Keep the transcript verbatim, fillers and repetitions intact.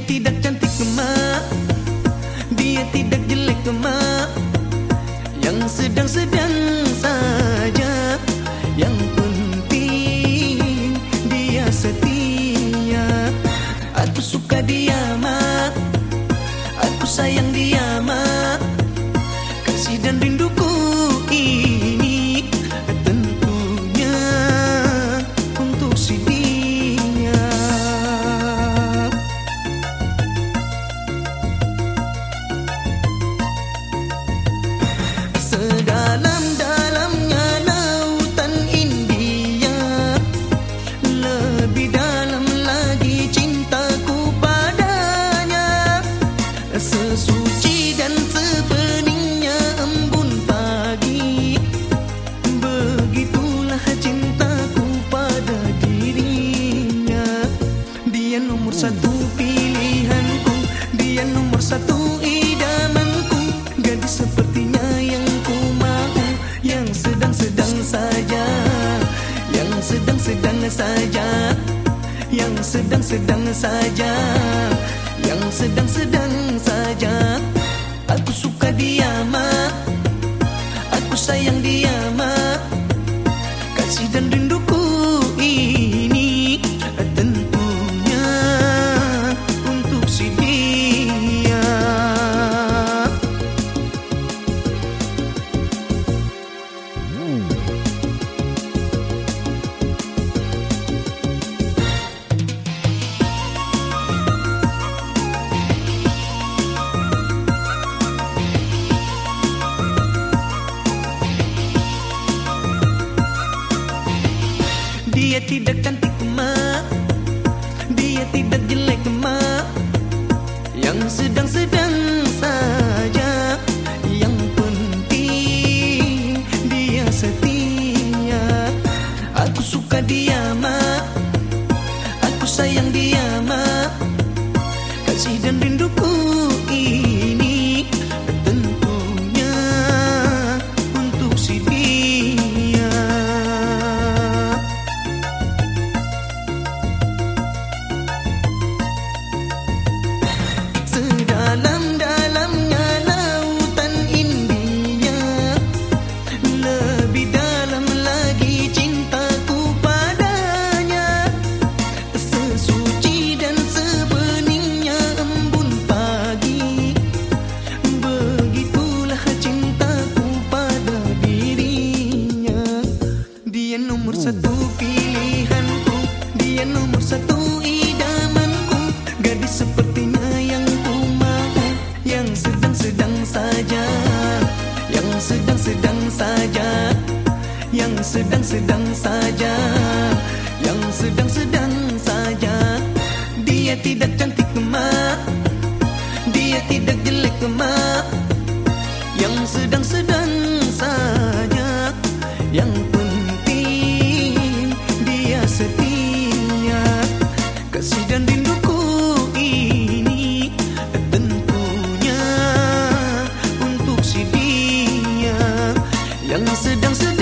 tidak cantik mak, dia tidak jelek mak, yang sedang-sedang saja. Yang penting dia setia. Aku suka dia mak, aku sayang dia mak. Kasih dan rinduku ini tentunya untuk si dia. Sedalam-dalamnya lautan India, lebih dalam lagi cintaku padanya. Sesuci dan sebeningnya embun pagi, begitulah cintaku pada dirinya. Dia nomor satu pilihanku, dia nomor satu idamanku. Gadis sepertinya yang ku mau, yang sedang-sedang saja, yang sedang-sedang saja, yang sedang-sedang saja, yang sedang-sedang saja. Aku suka dia mak, aku sayang dia mak. Kasih dan rinduku ini tentunya untuk si dia. Dia tidak cantik mak, dia tidak jelek mak, yang sedang-sedang saja. Yang penting dia setia. Aku suka dia mak, aku sayang dia mak. Kasih dan rinduku ini tentunya untuk si dia. Dalam-dalamnya lautan India, lebih dalam lagi cintaku padanya. Sesuci dan sebeningnya embun pagi, begitulah cintaku pada dirinya. Dia nomor satu pilihanku, dia nomor satu idamanku. Gadis sepertinya yang ku mau, yang sedang-sedang saja, yang sedang-sedang saja, yang sedang-sedang saja, yang sedang-sedang saja. Dia tidak cantik mak, dia tidak jelek mak, yang sedang-sedang saja. Yang penting dia setia. Kasih dan rinduku ini tentunya untuk si dia, yang sedang-sedang